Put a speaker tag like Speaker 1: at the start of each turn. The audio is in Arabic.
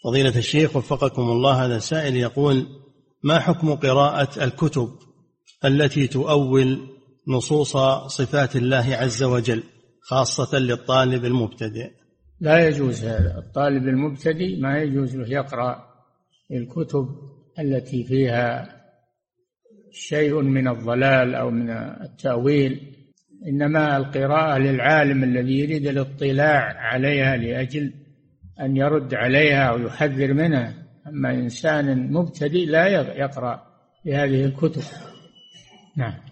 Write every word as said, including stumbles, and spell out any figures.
Speaker 1: فضيلة الشيخ وفقكم الله، هذا سائل يقول: ما حكم قراءة الكتب التي تؤول نصوص صفات الله عز وجل خاصة للطالب المبتدئ؟
Speaker 2: لا يجوز هذا. الطالب المبتدئ ما يجوز له يقرأ الكتب التي فيها شيء من الضلال أو من التأويل، إنما القراءة للعالم الذي يريد الاطلاع عليها لأجل أن يرد عليها أو يحذر منها. أما إنسان مبتدئ لا يقرأ بهذه الكتب. نعم.